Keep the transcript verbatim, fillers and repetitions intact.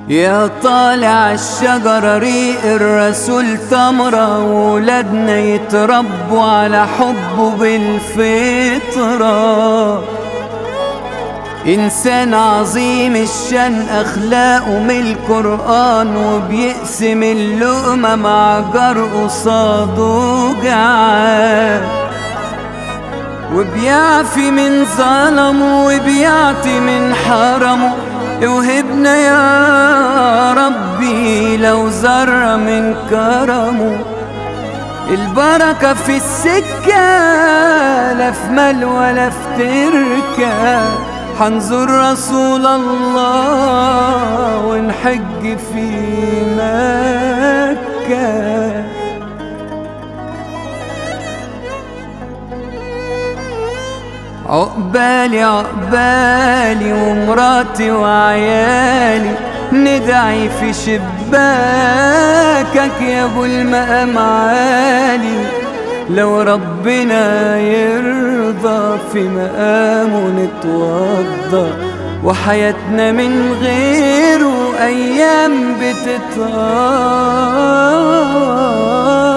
يا طالع الشجرة ريق الرسول تمرة، وولادنا يتربوا على حبه بالفطرة. إنسان عظيم الشان أخلاقه من القرآن، وبيقسم اللقمة مع جار قصاده جعان، وبيعفي من ظلمه وبيعطي من حرمه. اوهبنا يا ربي لو ذرة من كرمه. البركة في السكة لا في مال ولا في تركة، حنزور رسول الله ونحج في مكة. عقبالي عقبالي ومراتي وعيالي، ندعي في شباكك يا ابو المقام عالي. لو ربنا يرضى في مقامه نتوضى، وحياتنا من غيره ايام بتتقضى.